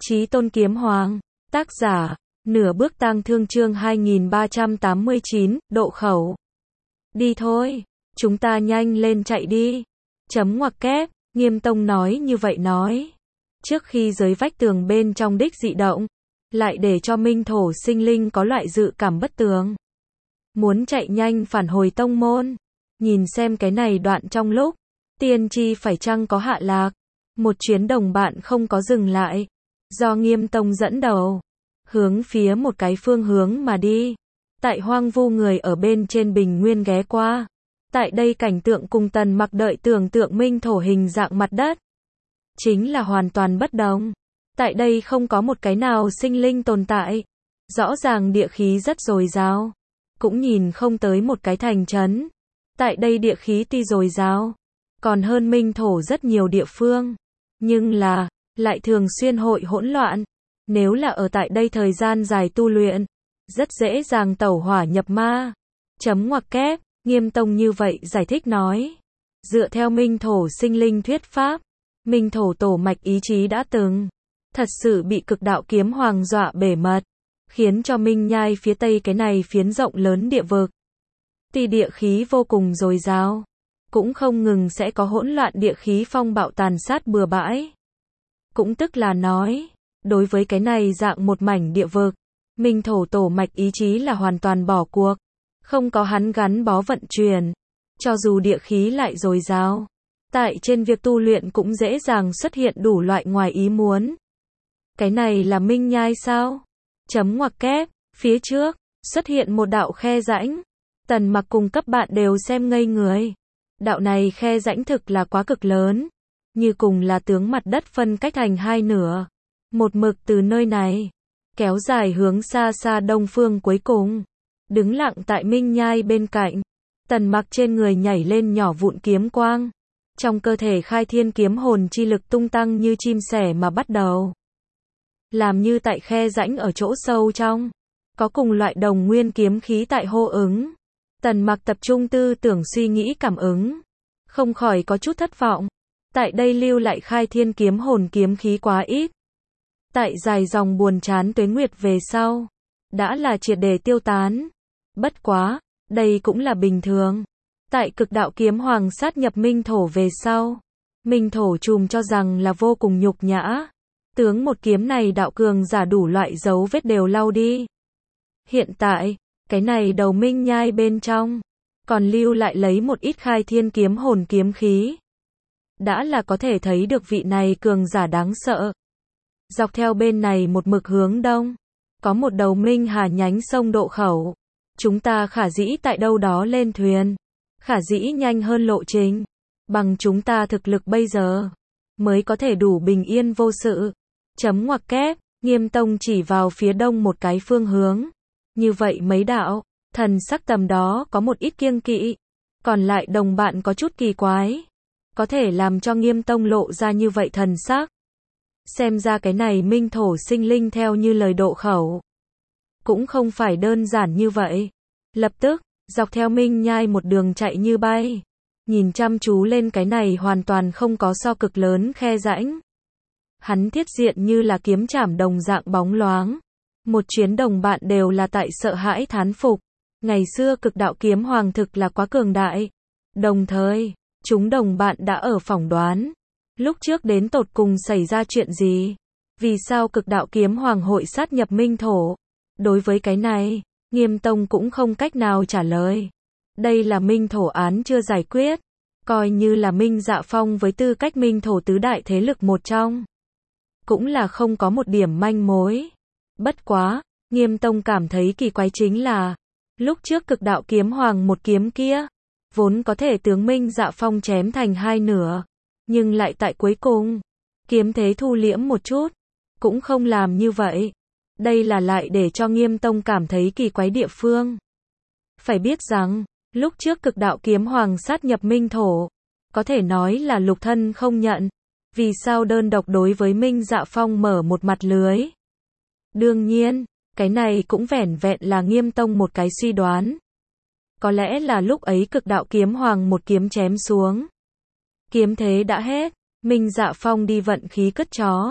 Chí Tôn Kiếm Hoàng. Tác giả, Nửa Bước Tang Thương chương 2389, độ khẩu. Đi thôi, chúng ta nhanh lên chạy đi. Chấm ngoặc kép, Nghiêm Tông nói như vậy nói. Trước khi giới vách tường bên trong đích dị động, lại để cho minh thổ sinh linh có loại dự cảm bất tường. Muốn chạy nhanh phản hồi tông môn. Nhìn xem cái này đoạn trong lúc, tiên tri phải chăng có hạ lạc. Một chuyến đồng bạn không có dừng lại. Do Nghiêm Tông dẫn đầu, hướng phía một cái phương hướng mà đi. Tại hoang vu người ở bên trên bình nguyên ghé qua. Tại đây cảnh tượng cùng Tần Mặc đợi tưởng tượng minh thổ hình dạng mặt đất. Chính là hoàn toàn bất đồng. Tại đây không có một cái nào sinh linh tồn tại. Rõ ràng địa khí rất dồi dào. Cũng nhìn không tới một cái thành trấn. Tại đây địa khí tuy dồi dào, còn hơn minh thổ rất nhiều địa phương. Nhưng là, lại thường xuyên hội hỗn loạn. Nếu là ở tại đây thời gian dài tu luyện, rất dễ dàng tẩu hỏa nhập ma. Chấm ngoặc kép, Nghiêm Tông như vậy giải thích nói. Dựa theo minh thổ sinh linh thuyết pháp, minh thổ tổ mạch ý chí đã từng thật sự bị cực đạo kiếm hoàng dọa bể mật, khiến cho minh nhai phía tây cái này phiến rộng lớn địa vực. Tuy địa khí vô cùng dồi dào, cũng không ngừng sẽ có hỗn loạn địa khí phong bạo tàn sát bừa bãi. Cũng tức là nói, đối với cái này dạng một mảnh địa vực, minh thổ tổ mạch ý chí là hoàn toàn bỏ cuộc, không có hắn gắn bó vận chuyển. Cho dù địa khí lại dồi dào, tại trên việc tu luyện cũng dễ dàng xuất hiện đủ loại ngoài ý muốn. Cái này là minh nhai sao? Chấm ngoặc kép, phía trước, xuất hiện một đạo khe rãnh. Tần Mặc cùng cấp bạn đều xem ngây người. Đạo này khe rãnh thực là quá cực lớn. Như cùng là tướng mặt đất phân cách thành hai nửa. Một mực từ nơi này, kéo dài hướng xa xa đông phương cuối cùng. Đứng lặng tại minh nhai bên cạnh. Tần Mặc trên người nhảy lên nhỏ vụn kiếm quang. Trong cơ thể khai thiên kiếm hồn chi lực tung tăng như chim sẻ mà bắt đầu. Làm như tại khe rãnh ở chỗ sâu trong. Có cùng loại đồng nguyên kiếm khí tại hô ứng. Tần Mặc tập trung tư tưởng suy nghĩ cảm ứng. Không khỏi có chút thất vọng. Tại đây lưu lại khai thiên kiếm hồn kiếm khí quá ít. Tại dài dòng buồn chán tuế nguyệt về sau, đã là triệt để tiêu tán. Bất quá, đây cũng là bình thường. Tại cực đạo kiếm hoàng sát nhập minh thổ về sau, minh thổ trùm cho rằng là vô cùng nhục nhã. Tướng một kiếm này đạo cường giả đủ loại dấu vết đều lau đi. Hiện tại, cái này đầu minh nhai bên trong, còn lưu lại lấy một ít khai thiên kiếm hồn kiếm khí. Đã là có thể thấy được vị này cường giả đáng sợ. Dọc theo bên này một mực hướng đông, có một đầu minh hà nhánh sông độ khẩu. Chúng ta khả dĩ tại đâu đó lên thuyền, khả dĩ nhanh hơn lộ trình. Bằng chúng ta thực lực bây giờ, mới có thể đủ bình yên vô sự. Chấm ngoặc kép, Nghiêm Tông chỉ vào phía đông một cái phương hướng. Như vậy mấy đạo, thần sắc tầm đó có một ít kiêng kỵ. Còn lại đồng bạn có chút kỳ quái. Có thể làm cho Nghiêm Tông lộ ra như vậy thần sắc. Xem ra cái này minh thổ sinh linh theo như lời độ khẩu. Cũng không phải đơn giản như vậy. Lập tức, dọc theo minh nhai một đường chạy như bay. Nhìn chăm chú lên cái này hoàn toàn không có so cực lớn khe rãnh. Hắn thiết diện như là kiếm chảm đồng dạng bóng loáng. Một chuyến đồng bạn đều là tại sợ hãi thán phục. Ngày xưa cực đạo kiếm hoàng thực là quá cường đại. Đồng thời, chúng đồng bạn đã ở phỏng đoán. Lúc trước đến tột cùng xảy ra chuyện gì? Vì sao cực đạo kiếm hoàng hội sát nhập minh thổ? Đối với cái này, Nghiêm Tông cũng không cách nào trả lời. Đây là minh thổ án chưa giải quyết. Coi như là Minh Dạ Phong với tư cách minh thổ tứ đại thế lực một trong. Cũng là không có một điểm manh mối. Bất quá, Nghiêm Tông cảm thấy kỳ quái chính là, lúc trước cực đạo kiếm hoàng một kiếm kia, vốn có thể tướng Minh Dạ Phong chém thành hai nửa. Nhưng lại tại cuối cùng, kiếm thế thu liễm một chút, cũng không làm như vậy. Đây là lại để cho Nghiêm Tông cảm thấy kỳ quái địa phương. Phải biết rằng, lúc trước cực đạo kiếm hoàng sát nhập minh thổ, có thể nói là lục thân không nhận. Vì sao đơn độc đối với Minh Dạ Phong mở một mặt lưới? Đương nhiên, cái này cũng vẻn vẹn là Nghiêm Tông một cái suy đoán. Có lẽ là lúc ấy cực đạo kiếm hoàng một kiếm chém xuống. Kiếm thế đã hết, Minh Dạ Phong đi vận khí cất chó.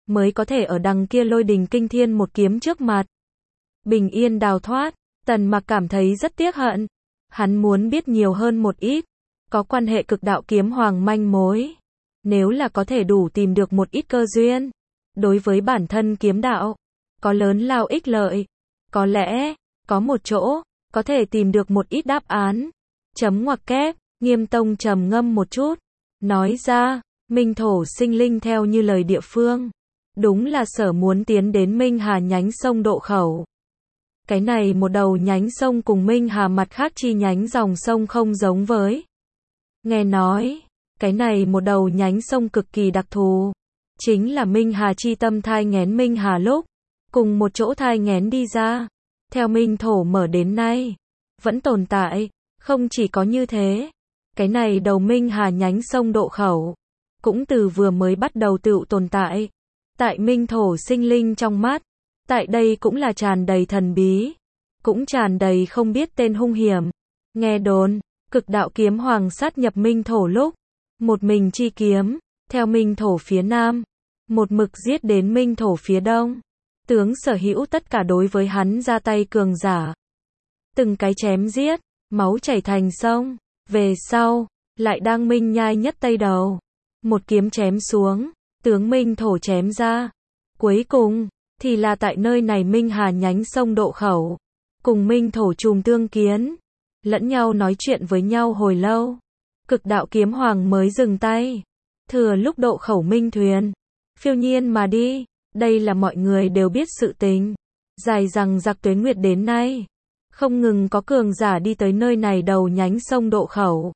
mới có thể ở đằng kia lôi đình kinh thiên một kiếm trước mặt. Bình yên đào thoát, Tần Mặc cảm thấy rất tiếc hận. Hắn muốn biết nhiều hơn một ít, có quan hệ cực đạo kiếm hoàng manh mối. Nếu là có thể đủ tìm được một ít cơ duyên, đối với bản thân kiếm đạo, có lớn lao ích lợi. Có lẽ, có một chỗ, có thể tìm được một ít đáp án. Chấm ngoặc kép, Nghiêm Tông trầm ngâm một chút, nói ra, Minh Thổ Sinh Linh theo như lời địa phương, đúng là sở muốn tiến đến Minh Hà nhánh sông độ khẩu. Cái này một đầu nhánh sông cùng Minh Hà mặt khác chi nhánh dòng sông không giống với. Nghe nói, cái này một đầu nhánh sông cực kỳ đặc thù, chính là Minh Hà chi tâm thai nghén Minh Hà lúc, cùng một chỗ thai nghén đi ra. Theo Minh Thổ mở đến nay, vẫn tồn tại, không chỉ có như thế. Cái này đầu Minh Hà nhánh sông độ khẩu, cũng từ vừa mới bắt đầu tựu tồn tại. Tại Minh Thổ Sinh Linh trong mắt, tại đây cũng là tràn đầy thần bí, cũng tràn đầy không biết tên hung hiểm. Nghe đồn, cực đạo kiếm hoàng sát nhập Minh Thổ lúc, một mình chi kiếm, theo Minh Thổ phía nam, một mực giết đến Minh Thổ phía đông. Tướng sở hữu tất cả đối với hắn ra tay cường giả. Từng cái chém giết, máu chảy thành sông. Về sau, lại đang Minh Nhai nhất tây đầu. Một kiếm chém xuống, tướng Minh Thổ chém ra. Cuối cùng, thì là tại nơi này Minh Hà nhánh sông độ khẩu. Cùng Minh Thổ trùm tương kiến. Lẫn nhau nói chuyện với nhau hồi lâu. Cực đạo kiếm hoàng mới dừng tay. Thừa lúc độ khẩu Minh thuyền. Phiêu nhiên mà đi. Đây là mọi người đều biết sự tình. Dài rằng giặc tuế nguyệt đến nay. Không ngừng có cường giả đi tới nơi này đầu nhánh sông độ khẩu.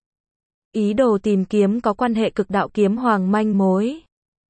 Ý đồ tìm kiếm có quan hệ cực đạo kiếm hoàng manh mối.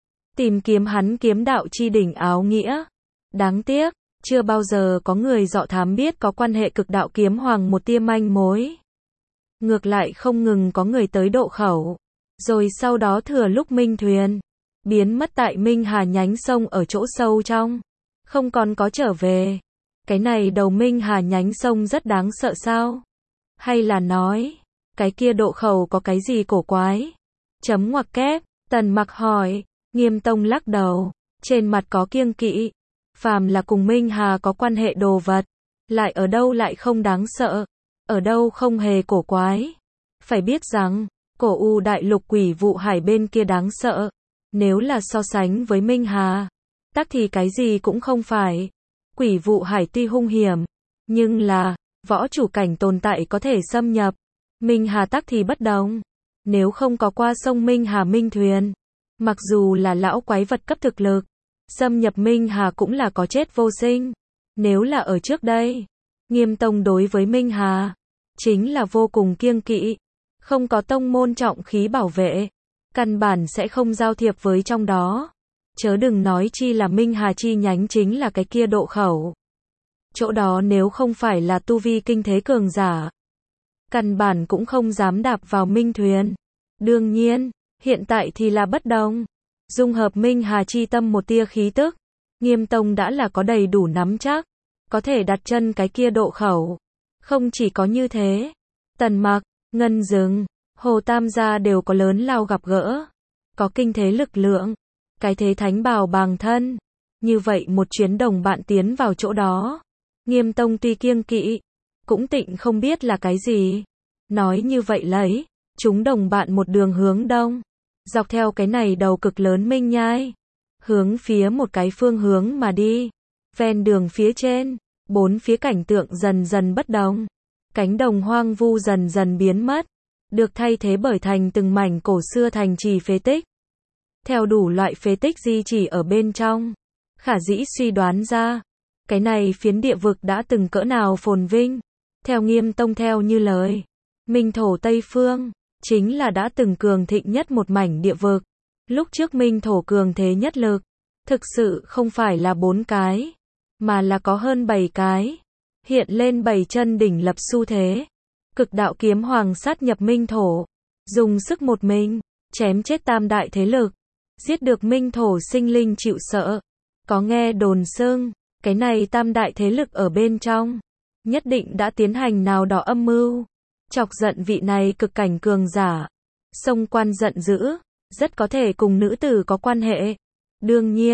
Tìm kiếm hắn kiếm đạo chi đỉnh áo nghĩa. Đáng tiếc, chưa bao giờ có người dọ thám biết có quan hệ cực đạo kiếm hoàng một tia manh mối. Ngược lại không ngừng có người tới độ khẩu. Rồi sau đó thừa lúc Minh thuyền biến mất tại Minh Hà nhánh sông ở chỗ sâu trong. Không còn có trở về. Cái này đầu Minh Hà nhánh sông rất đáng sợ sao? Hay là nói, cái kia độ khẩu có cái gì cổ quái? Chấm ngoặc kép, Tần Mặc hỏi, Nghiêm Tông lắc đầu, trên mặt có kiêng kỵ. Phàm là cùng Minh Hà có quan hệ đồ vật, lại ở đâu lại không đáng sợ, ở đâu không hề cổ quái. Phải biết rằng, cổ U đại lục quỷ vụ hải bên kia đáng sợ. Nếu là so sánh với Minh Hà, tắc thì cái gì cũng không phải. Quỷ vụ hải tuy hung hiểm, nhưng là, võ chủ cảnh tồn tại có thể xâm nhập. Minh Hà tắc thì bất đồng. Nếu không có qua sông Minh Hà Minh thuyền, mặc dù là lão quái vật cấp thực lực, xâm nhập Minh Hà cũng là có chết vô sinh. Nếu là ở trước đây, Nghiêm Tông đối với Minh Hà, chính là vô cùng kiêng kỵ. Không có tông môn trọng khí bảo vệ, căn bản sẽ không giao thiệp với trong đó. Chớ đừng nói chi là Minh Hà chi nhánh chính là cái kia độ khẩu. Chỗ đó nếu không phải là tu vi kinh thế cường giả, căn bản cũng không dám đạp vào Minh thuyền. Đương nhiên, hiện tại thì là bất đồng. Dung hợp Minh Hà chi tâm một tia khí tức, Nghiêm Tông đã là có đầy đủ nắm chắc, có thể đặt chân cái kia độ khẩu. Không chỉ có như thế, Tần Mặc, Ngân Dừng, Hồ Tam gia đều có lớn lao gặp gỡ, có kinh thế lực lượng, cái thế thánh bào bàng thân. Như vậy một chuyến đồng bạn tiến vào chỗ đó, Nghiêm Tông tuy kiêng kỵ, cũng tịnh không biết là cái gì. Nói như vậy lấy, chúng đồng bạn một đường hướng đông, dọc theo cái này đầu cực lớn Minh Nhai, hướng phía một cái phương hướng mà đi. Ven đường phía trên, bốn phía cảnh tượng dần dần bất đồng. Cánh đồng hoang vu dần dần biến mất, được thay thế bởi thành từng mảnh cổ xưa thành trì phế tích. Theo đủ loại phế tích di chỉ ở bên trong, khả dĩ suy đoán ra, cái này phiến địa vực đã từng cỡ nào phồn vinh. Theo Nghiêm Tông theo như lời, Minh Thổ Tây Phương, chính là đã từng cường thịnh nhất một mảnh địa vực. Lúc trước Minh Thổ cường thế nhất lực, thực sự không phải là 4 cái, mà là có hơn 7 cái. Hiện lên 7 chân đỉnh lập xu thế. Cực đạo kiếm hoàng sát nhập Minh Thổ, dùng sức một mình, chém chết tam đại thế lực, giết được Minh Thổ sinh linh chịu sợ. Có nghe đồn xưng, cái này tam đại thế lực ở bên trong, nhất định đã tiến hành nào đó âm mưu, chọc giận vị này cực cảnh cường giả. Sông Quan giận dữ, rất có thể cùng nữ tử có quan hệ. Đương nhiên,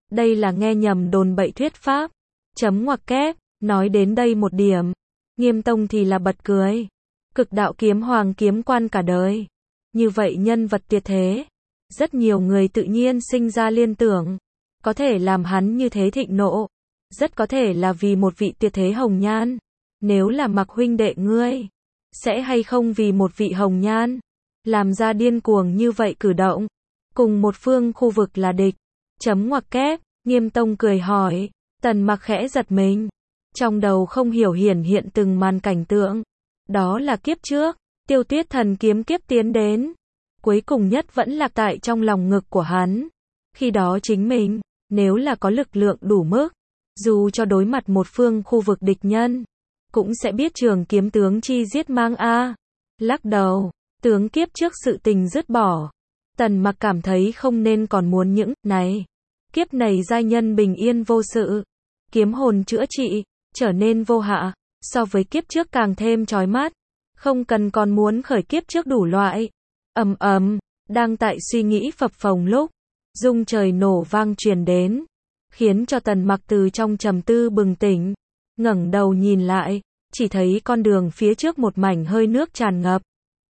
Đây là nghe nhầm đồn bậy thuyết pháp. Chấm ngoặc kép, nói đến đây một điểm. Nghiêm Tông thì là bật cười. Cực đạo kiếm hoàng kiếm quan cả đời. Như vậy nhân vật tuyệt thế. Rất nhiều người tự nhiên sinh ra liên tưởng. Có thể làm hắn như thế thịnh nộ. Rất có thể là vì một vị tuyệt thế hồng nhan. Nếu là Mặc huynh đệ ngươi, sẽ hay không vì một vị hồng nhan, làm ra điên cuồng như vậy cử động. Cùng một phương khu vực là địch. Chấm ngoặc kép, Nghiêm Tông cười hỏi. Tần Mặc khẽ giật mình. Trong đầu không hiểu hiển hiện từng màn cảnh tượng. Đó là kiếp trước, Tiêu Tuyết Thần kiếm kiếp tiến đến. Cuối cùng nhất vẫn lạc tại trong lòng ngực của hắn. Khi đó chính mình, nếu là có lực lượng đủ mức, dù cho đối mặt một phương khu vực địch nhân, cũng sẽ biết trường kiếm tướng chi giết mang a. Lắc đầu, tướng kiếp trước sự tình dứt bỏ. Tần Mặc cảm thấy không nên còn muốn những này. Kiếp này giai nhân bình yên vô sự, kiếm hồn chữa trị, trở nên vô hạ, so với kiếp trước càng thêm chói mắt. Không cần còn muốn khởi kiếp trước đủ loại. Ầm ầm, đang tại suy nghĩ phập phồng lúc, rung trời nổ vang truyền đến, khiến cho Tần Mặc từ trong trầm tư bừng tỉnh, ngẩng đầu nhìn lại, chỉ thấy con đường phía trước một mảnh hơi nước tràn ngập,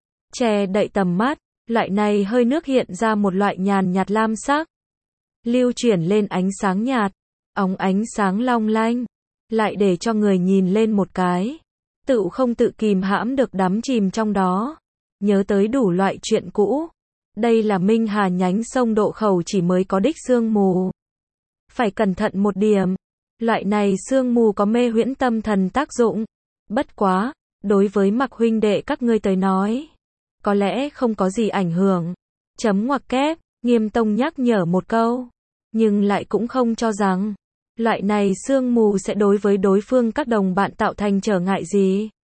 che đậy tầm mắt, loại này hơi nước hiện ra một loại nhàn nhạt lam sắc, lưu chuyển lên ánh sáng nhạt, óng ánh sáng long lanh, lại để cho người nhìn lên một cái, tự không tự kìm hãm được đắm chìm trong đó, nhớ tới đủ loại chuyện cũ. Đây là Minh Hà nhánh sông Độ Khẩu chỉ mới có đích sương mù. Phải cẩn thận một điểm, loại này sương mù có mê huyễn tâm thần tác dụng. Bất quá, đối với Mặc huynh đệ các ngươi tới nói, có lẽ không có gì ảnh hưởng. Chấm ngoặc kép, Nghiêm Tông nhắc nhở một câu, nhưng lại cũng không cho rằng loại này sương mù sẽ đối với đối phương các đồng bạn tạo thành trở ngại gì.